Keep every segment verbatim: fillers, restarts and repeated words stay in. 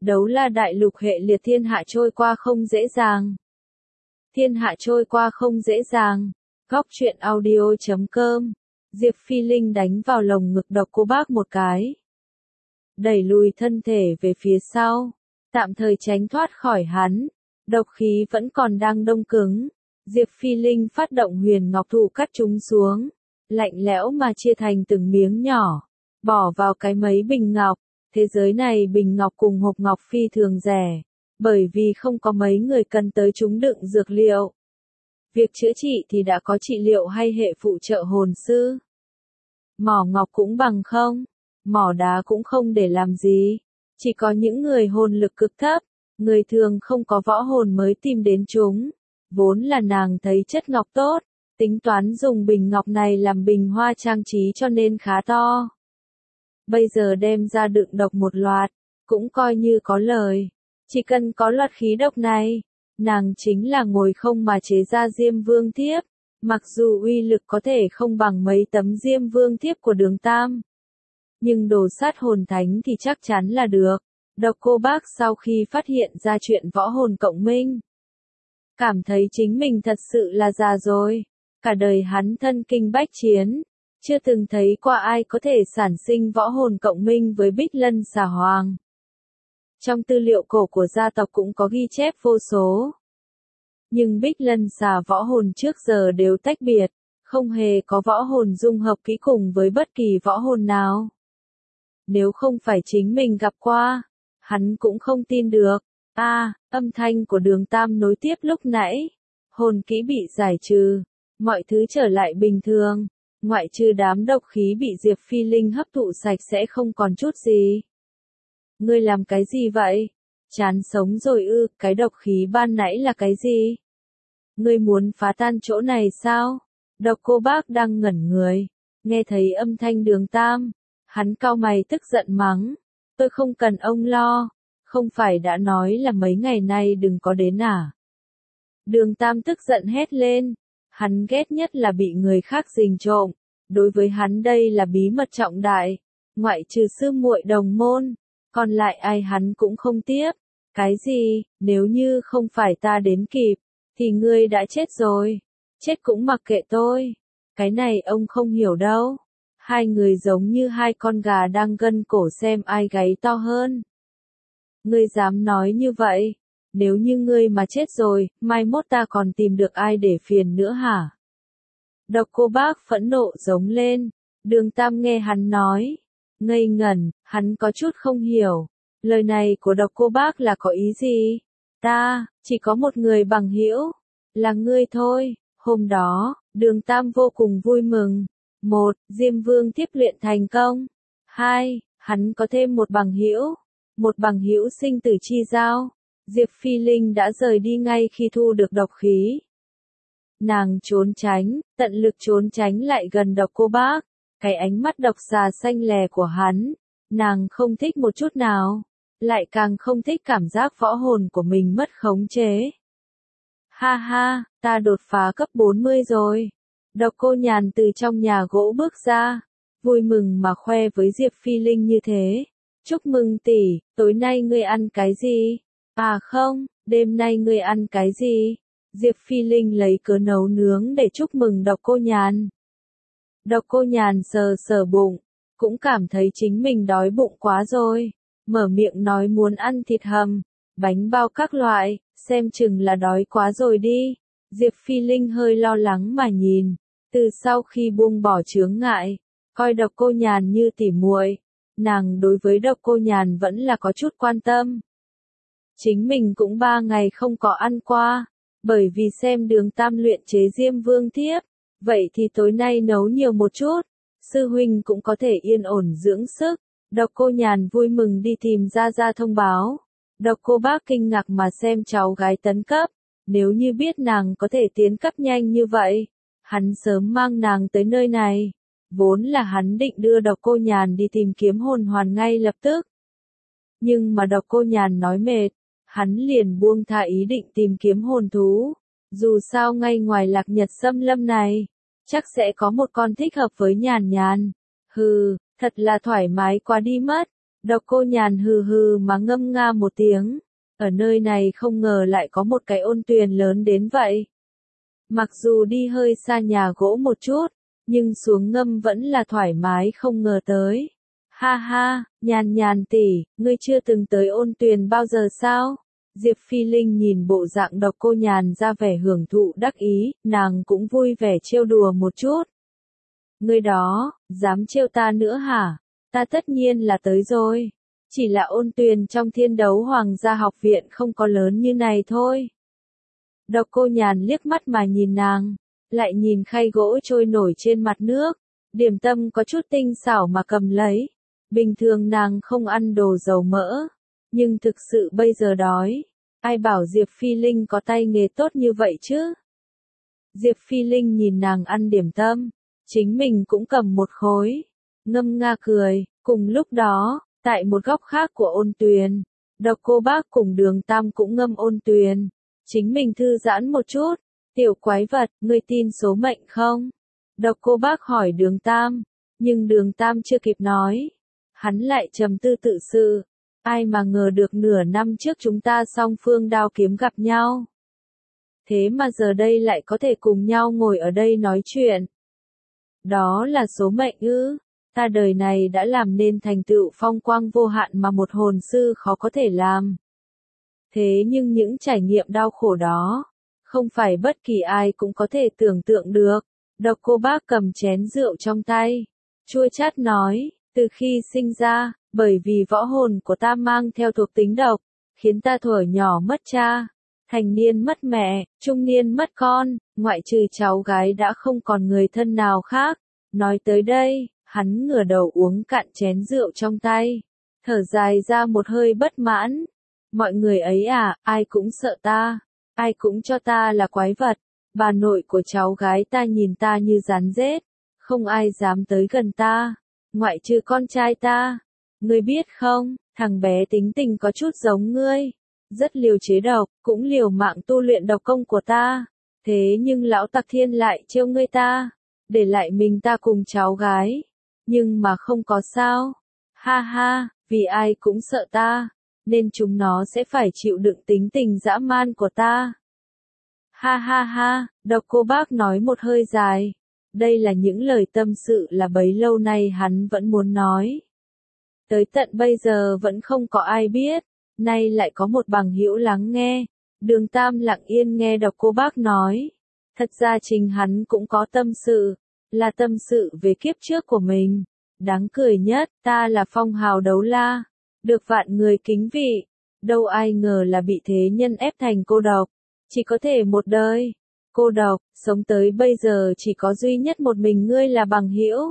Đấu La đại lục hệ liệt thiên hạ trôi qua không dễ dàng. Thiên hạ trôi qua không dễ dàng. Góc truyện audio chấm com. Diệp Phi Linh đánh vào lồng ngực Độc Cô Bác một cái. Đẩy lùi thân thể về phía sau. Tạm thời tránh thoát khỏi hắn. Độc khí vẫn còn đang đông cứng. Diệp Phi Linh phát động huyền ngọc thụ cắt chúng xuống. Lạnh lẽo mà chia thành từng miếng nhỏ. Bỏ vào cái mấy bình ngọc. Thế giới này bình ngọc cùng hộp ngọc phi thường rẻ. Bởi vì không có mấy người cần tới chúng đựng dược liệu. Việc chữa trị thì đã có trị liệu hay hệ phụ trợ hồn sư. Mỏ ngọc cũng bằng không. Mỏ đá cũng không để làm gì. Chỉ có những người hồn lực cực thấp. Người thường không có võ hồn mới tìm đến chúng. Vốn là nàng thấy chất ngọc tốt. Tính toán dùng bình ngọc này làm bình hoa trang trí cho nên khá to. Bây giờ đem ra đựng độc một loạt, cũng coi như có lời. Chỉ cần có loạt khí độc này, nàng chính là ngồi không mà chế ra Diêm Vương Thiếp. Mặc dù uy lực có thể không bằng mấy tấm Diêm Vương Thiếp của Đường Tam. Nhưng đồ sát hồn thánh thì chắc chắn là được. Độc Cô Bác sau khi phát hiện ra chuyện võ hồn cộng minh. Cảm thấy chính mình thật sự là già rồi. Cả đời hắn thân kinh bách chiến. Chưa từng thấy qua ai có thể sản sinh võ hồn cộng minh với Bích Lân Xà Hoàng. Trong tư liệu cổ của gia tộc cũng có ghi chép vô số. Nhưng Bích Lân Xà võ hồn trước giờ đều tách biệt, không hề có võ hồn dung hợp kỹ cùng với bất kỳ võ hồn nào. Nếu không phải chính mình gặp qua, hắn cũng không tin được. A, à, âm thanh của Đường Tam nối tiếp lúc nãy. Hồn kỹ bị giải trừ, mọi thứ trở lại bình thường. Ngoại trừ đám độc khí bị Diệp Phi Linh hấp thụ sạch sẽ không còn chút gì. Ngươi làm cái gì vậy? Chán sống rồi ư, cái độc khí ban nãy là cái gì? Ngươi muốn phá tan chỗ này sao? Độc Cô Bác đang ngẩn người, nghe thấy âm thanh Đường Tam. Hắn cau mày tức giận mắng. Tôi không cần ông lo, không phải đã nói là mấy ngày nay đừng có đến à? Đường Tam tức giận hét lên. Hắn ghét nhất là bị người khác rình trộm. Đối với hắn đây là bí mật trọng đại. Ngoại trừ sư muội đồng môn. Còn lại ai hắn cũng không tiếp. Cái gì, nếu như không phải ta đến kịp. Thì ngươi đã chết rồi. Chết cũng mặc kệ tôi. Cái này ông không hiểu đâu. Hai người giống như hai con gà đang gân cổ xem ai gáy to hơn. Ngươi dám nói như vậy? Nếu như ngươi mà chết rồi, mai mốt ta còn tìm được ai để phiền nữa hả? Độc Cô Bác phẫn nộ giống lên. Đường Tam nghe hắn nói. Ngây ngẩn, hắn có chút không hiểu. Lời này của Độc Cô Bác là có ý gì? Ta, chỉ có một người bằng hữu. Là ngươi thôi. Hôm đó, Đường Tam vô cùng vui mừng. Một, Diêm Vương Thiếp luyện thành công. Hai, hắn có thêm một bằng hữu. Một bằng hữu sinh tử chi giao. Diệp Phi Linh đã rời đi ngay khi thu được độc khí. Nàng trốn tránh, tận lực trốn tránh lại gần Độc Cô Bác. Cái ánh mắt độc xà xanh lè của hắn, nàng không thích một chút nào. Lại càng không thích cảm giác võ hồn của mình mất khống chế. Ha ha, ta đột phá cấp bốn mươi rồi. Độc Cô Nhàn từ trong nhà gỗ bước ra, vui mừng mà khoe với Diệp Phi Linh như thế. Chúc mừng tỷ, tối nay ngươi ăn cái gì? À không, đêm nay ngươi ăn cái gì? Diệp Phi Linh lấy cớ nấu nướng để chúc mừng Độc Cô Nhàn. Độc Cô Nhàn sờ sờ bụng, cũng cảm thấy chính mình đói bụng quá rồi. Mở miệng nói muốn ăn thịt hầm, bánh bao các loại, xem chừng là đói quá rồi đi. Diệp Phi Linh hơi lo lắng mà nhìn, từ sau khi buông bỏ chướng ngại, coi Độc Cô Nhàn như tỉ muội, nàng đối với Độc Cô Nhàn vẫn là có chút quan tâm. Chính mình cũng ba ngày không có ăn qua, bởi vì xem Đường Tam luyện chế Diêm Vương Thiếp, vậy thì tối nay nấu nhiều một chút, sư huynh cũng có thể yên ổn dưỡng sức. Độc Cô Nhàn vui mừng đi tìm Gia Gia thông báo. Độc Cô Bác kinh ngạc mà xem cháu gái tấn cấp, nếu như biết nàng có thể tiến cấp nhanh như vậy, hắn sớm mang nàng tới nơi này. Vốn là hắn định đưa Độc Cô Nhàn đi tìm kiếm hồn hoàn ngay lập tức. Nhưng mà Độc Cô Nhàn nói mệt, hắn liền buông tha ý định tìm kiếm hồn thú. Dù sao ngay ngoài Lạc Nhật Xâm Lâm này, chắc sẽ có một con thích hợp với Nhàn Nhàn. Hừ, thật là thoải mái quá đi mất. Độc Cô Nhàn hừ hừ mà ngâm nga một tiếng. Ở nơi này không ngờ lại có một cái ôn tuyền lớn đến vậy. Mặc dù đi hơi xa nhà gỗ một chút, nhưng xuống ngâm vẫn là thoải mái không ngờ tới. Ha ha, Nhàn Nhàn tỷ, ngươi chưa từng tới ôn tuyền bao giờ sao? Diệp Phi Linh nhìn bộ dạng Độc Cô Nhàn ra vẻ hưởng thụ đắc ý, nàng cũng vui vẻ trêu đùa một chút. Ngươi đó, dám trêu ta nữa hả? Ta tất nhiên là tới rồi. Chỉ là ôn tuyền trong Thiên Đấu Hoàng gia học viện không có lớn như này thôi. Độc Cô Nhàn liếc mắt mà nhìn nàng, lại nhìn khay gỗ trôi nổi trên mặt nước, điểm tâm có chút tinh xảo mà cầm lấy. Bình thường nàng không ăn đồ dầu mỡ, nhưng thực sự bây giờ đói. Ai bảo Diệp Phi Linh có tay nghề tốt như vậy chứ? Diệp Phi Linh nhìn nàng ăn điểm tâm, chính mình cũng cầm một khối, ngâm nga cười. Cùng lúc đó, tại một góc khác của ôn tuyền, Độc Cô Bác cùng Đường Tam cũng ngâm ôn tuyền. Chính mình thư giãn một chút. Tiểu quái vật, ngươi tin số mệnh không? Độc Cô Bác hỏi Đường Tam, nhưng Đường Tam chưa kịp nói. Hắn lại trầm tư tự sự. Ai mà ngờ được nửa năm trước chúng ta song phương đao kiếm gặp nhau. Thế mà giờ đây lại có thể cùng nhau ngồi ở đây nói chuyện. Đó là số mệnh ư? Ta đời này đã làm nên thành tựu phong quang vô hạn mà một hồn sư khó có thể làm. Thế nhưng những trải nghiệm đau khổ đó, không phải bất kỳ ai cũng có thể tưởng tượng được. Độc Cô Bác cầm chén rượu trong tay, chua chát nói, từ khi sinh ra, bởi vì võ hồn của ta mang theo thuộc tính độc, khiến ta thuở nhỏ mất cha, thành niên mất mẹ, trung niên mất con, ngoại trừ cháu gái đã không còn người thân nào khác. Nói tới đây, hắn ngửa đầu uống cạn chén rượu trong tay, thở dài ra một hơi bất mãn. Mọi người ấy à, ai cũng sợ ta, ai cũng cho ta là quái vật. Bà nội của cháu gái ta nhìn ta như rắn rết, không ai dám tới gần ta, ngoại trừ con trai ta. Ngươi biết không, thằng bé tính tình có chút giống ngươi, rất liều chế độc, cũng liều mạng tu luyện độc công của ta. Thế nhưng lão Tặc Thiên lại trêu ngươi ta, để lại mình ta cùng cháu gái. Nhưng mà không có sao. Ha ha, vì ai cũng sợ ta, nên chúng nó sẽ phải chịu đựng tính tình dã man của ta. Ha ha ha, Độc Cô Bác nói một hơi dài. Đây là những lời tâm sự là bấy lâu nay hắn vẫn muốn nói. Tới tận bây giờ vẫn không có ai biết, nay lại có một bằng hữu lắng nghe. Đường Tam lặng yên nghe Độc Cô Bác nói. Thật ra chính hắn cũng có tâm sự, là tâm sự về kiếp trước của mình. Đáng cười nhất, ta là phong hào đấu la, được vạn người kính vị. Đâu ai ngờ là bị thế nhân ép thành cô độc, chỉ có thể một đời. Cô độc, sống tới bây giờ chỉ có duy nhất một mình ngươi là bằng hữu.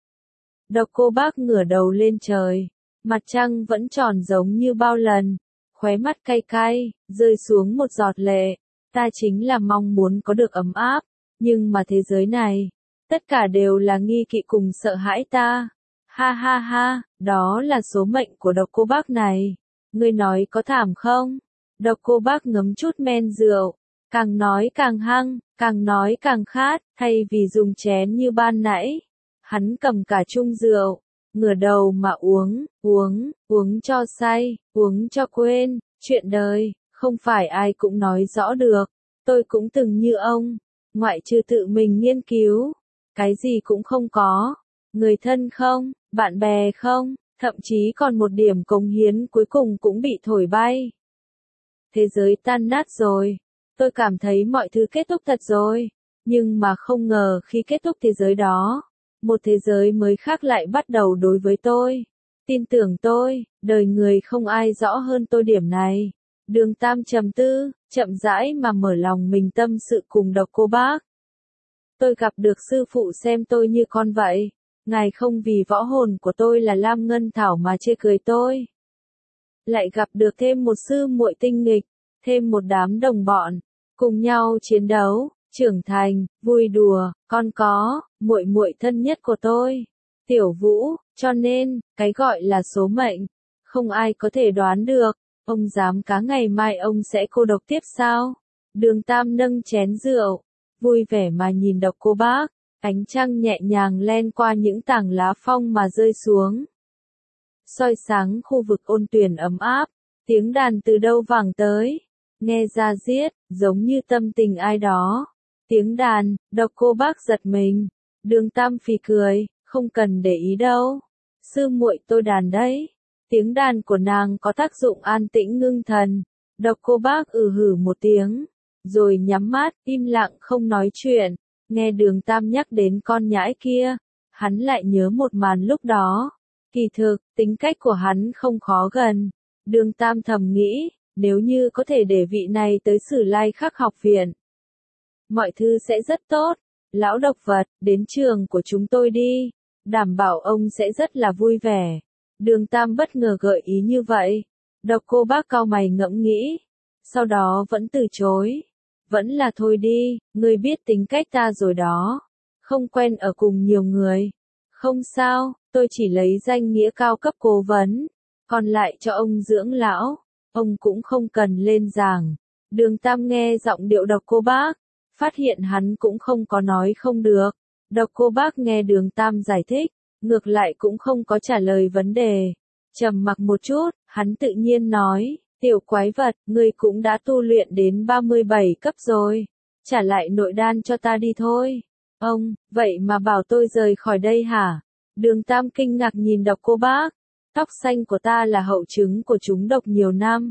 Độc Cô Bác ngửa đầu lên trời, mặt trăng vẫn tròn giống như bao lần, khóe mắt cay cay, rơi xuống một giọt lệ. Ta chính là mong muốn có được ấm áp, nhưng mà thế giới này, tất cả đều là nghi kỵ cùng sợ hãi ta. Ha ha ha, đó là số mệnh của Độc Cô Bác này. Ngươi nói có thảm không? Độc Cô Bác ngấm chút men rượu, càng nói càng hăng, càng nói càng khát, thay vì dùng chén như ban nãy. Hắn cầm cả chung rượu, ngửa đầu mà uống, uống, uống cho say, uống cho quên. Chuyện đời, không phải ai cũng nói rõ được. Tôi cũng từng như ông, ngoại trừ tự mình nghiên cứu, cái gì cũng không có. Người thân không, bạn bè không, thậm chí còn một điểm cống hiến cuối cùng cũng bị thổi bay. Thế giới tan nát rồi. Tôi cảm thấy mọi thứ kết thúc thật rồi. Nhưng mà không ngờ khi kết thúc thế giới đó, một thế giới mới khác lại bắt đầu đối với tôi. Tin tưởng tôi, đời người không ai rõ hơn tôi điểm này. Đường Tam trầm tư, chậm rãi mà mở lòng mình tâm sự cùng Độc Cô Bác. Tôi gặp được sư phụ xem tôi như con vậy. Ngài không vì võ hồn của tôi là Lam Ngân Thảo mà chê cười tôi. Lại gặp được thêm một sư muội tinh nghịch, thêm một đám đồng bọn, cùng nhau chiến đấu, trưởng thành, vui đùa, con có, muội muội thân nhất của tôi, Tiểu Vũ, cho nên, cái gọi là số mệnh, không ai có thể đoán được. Ông dám cá ngày mai ông sẽ cô độc tiếp sao? Đường Tam nâng chén rượu, vui vẻ mà nhìn Độc Cô Bác. Ánh trăng nhẹ nhàng len qua những tảng lá phong mà rơi xuống. soi sáng khu vực ôn tuyền ấm áp, tiếng đàn từ đâu vẳng tới, nghe ra diết, giống như tâm tình ai đó. Tiếng đàn, Độc Cô Bác giật mình, Đường Tam phì cười, không cần để ý đâu, sư muội tôi đàn đấy. Tiếng đàn của nàng có tác dụng an tĩnh ngưng thần. Độc Cô Bác ừ hử một tiếng, rồi nhắm mắt, im lặng không nói chuyện. Nghe Đường Tam nhắc đến con nhãi kia, hắn lại nhớ một màn lúc đó. Kỳ thực, tính cách của hắn không khó gần. Đường Tam thầm nghĩ, nếu như có thể để vị này tới Sử Lai Khắc học viện, mọi thứ sẽ rất tốt. Lão độc vật, đến trường của chúng tôi đi, đảm bảo ông sẽ rất là vui vẻ. Đường Tam bất ngờ gợi ý như vậy. Độc Cô Bác cau mày ngẫm nghĩ, sau đó vẫn từ chối. Vẫn là thôi đi, ngươi biết tính cách ta rồi đó. Không quen ở cùng nhiều người. Không sao, tôi chỉ lấy danh nghĩa cao cấp cố vấn, còn lại cho ông dưỡng lão. Ông cũng không cần lên giảng. Đường Tam nghe giọng điệu Độc Cô Bác, phát hiện hắn cũng không có nói không được. Độc Cô Bác nghe Đường Tam giải thích, ngược lại cũng không có trả lời vấn đề. Trầm mặc một chút, hắn tự nhiên nói, tiểu quái vật, ngươi cũng đã tu luyện đến ba mươi bảy cấp rồi. Trả lại nội đan cho ta đi thôi. Ông, vậy mà bảo tôi rời khỏi đây hả? Đường Tam kinh ngạc nhìn Độc Cô Bác. Tóc xanh của ta là hậu chứng của chúng độc nhiều năm.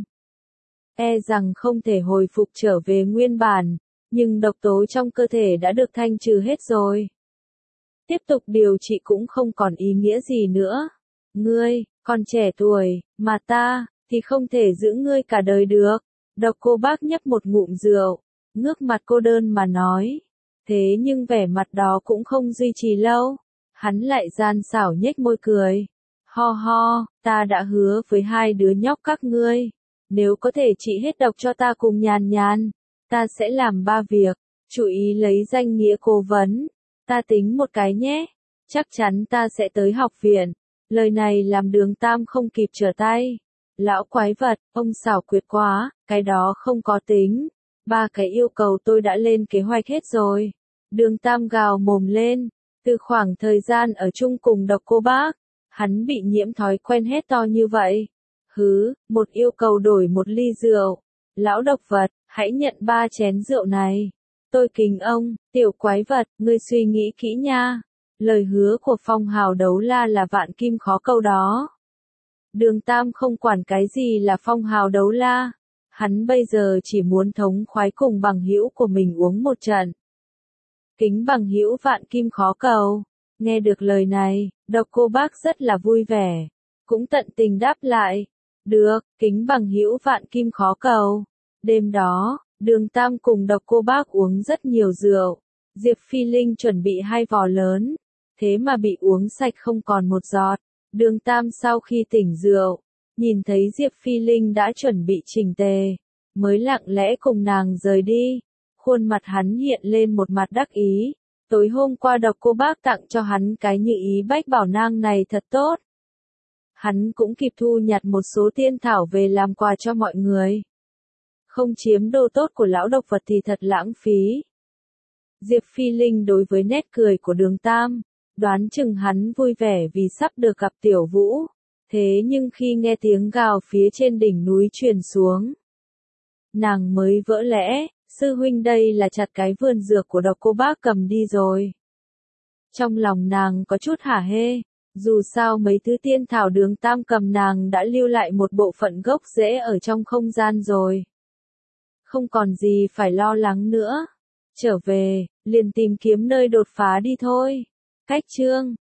E rằng không thể hồi phục trở về nguyên bản, nhưng độc tố trong cơ thể đã được thanh trừ hết rồi. Tiếp tục điều trị cũng không còn ý nghĩa gì nữa. Ngươi, còn trẻ tuổi, mà ta, thì không thể giữ ngươi cả đời được. Độc Cô Bác nhấp một ngụm rượu, ngước mặt cô đơn mà nói. Thế nhưng vẻ mặt đó cũng không duy trì lâu. Hắn lại gian xảo nhếch môi cười. Ho ho, ta đã hứa với hai đứa nhóc các ngươi. Nếu có thể trị hết độc cho ta cùng Nhàn Nhàn, ta sẽ làm ba việc. Chú ý lấy danh nghĩa cố vấn. Ta tính một cái nhé. Chắc chắn ta sẽ tới học viện. Lời này làm Đường Tam không kịp trở tay. Lão quái vật, ông xảo quyệt quá, cái đó không có tính. Ba cái yêu cầu tôi đã lên kế hoạch hết rồi. Đường Tam gào mồm lên. Từ khoảng thời gian ở chung cùng Độc Cô Bác, hắn bị nhiễm thói quen hết to như vậy. Hứ, một yêu cầu đổi một ly rượu. Lão độc vật, hãy nhận ba chén rượu này. Tôi kính ông, tiểu quái vật, ngươi suy nghĩ kỹ nha. Lời hứa của phong hào đấu la là vạn kim khó cầu đó. Đường Tam không quản cái gì là phong hào đấu la. Hắn bây giờ chỉ muốn thống khoái cùng bằng hữu của mình uống một trận. Kính bằng hữu vạn kim khó cầu. Nghe được lời này, Độc Cô Bác rất là vui vẻ. Cũng tận tình đáp lại. Được, kính bằng hữu vạn kim khó cầu. Đêm đó, Đường Tam cùng Độc Cô Bác uống rất nhiều rượu. Diệp Phi Linh chuẩn bị hai vò lớn. Thế mà bị uống sạch không còn một giọt. Đường Tam sau khi tỉnh rượu, nhìn thấy Diệp Phi Linh đã chuẩn bị chỉnh tề, mới lặng lẽ cùng nàng rời đi. Khuôn mặt hắn hiện lên một mặt đắc ý. Tối hôm qua Độc Cô Bác tặng cho hắn cái Như Ý Bách Bảo Nang này thật tốt. Hắn cũng kịp thu nhặt một số tiên thảo về làm quà cho mọi người. Không chiếm đồ tốt của lão độc vật thì thật lãng phí. Diệp Phi Linh đối với nét cười của Đường Tam, đoán chừng hắn vui vẻ vì sắp được gặp Tiểu Vũ. Thế nhưng khi nghe tiếng gào phía trên đỉnh núi truyền xuống, nàng mới vỡ lẽ, sư huynh đây là chặt cái vườn dược của Độc Cô Bác cầm đi rồi. Trong lòng nàng có chút hả hê, dù sao mấy thứ tiên thảo Đường Tam cầm nàng đã lưu lại một bộ phận gốc rễ ở trong không gian rồi. Không còn gì phải lo lắng nữa. Trở về, liền tìm kiếm nơi đột phá đi thôi. Cách chương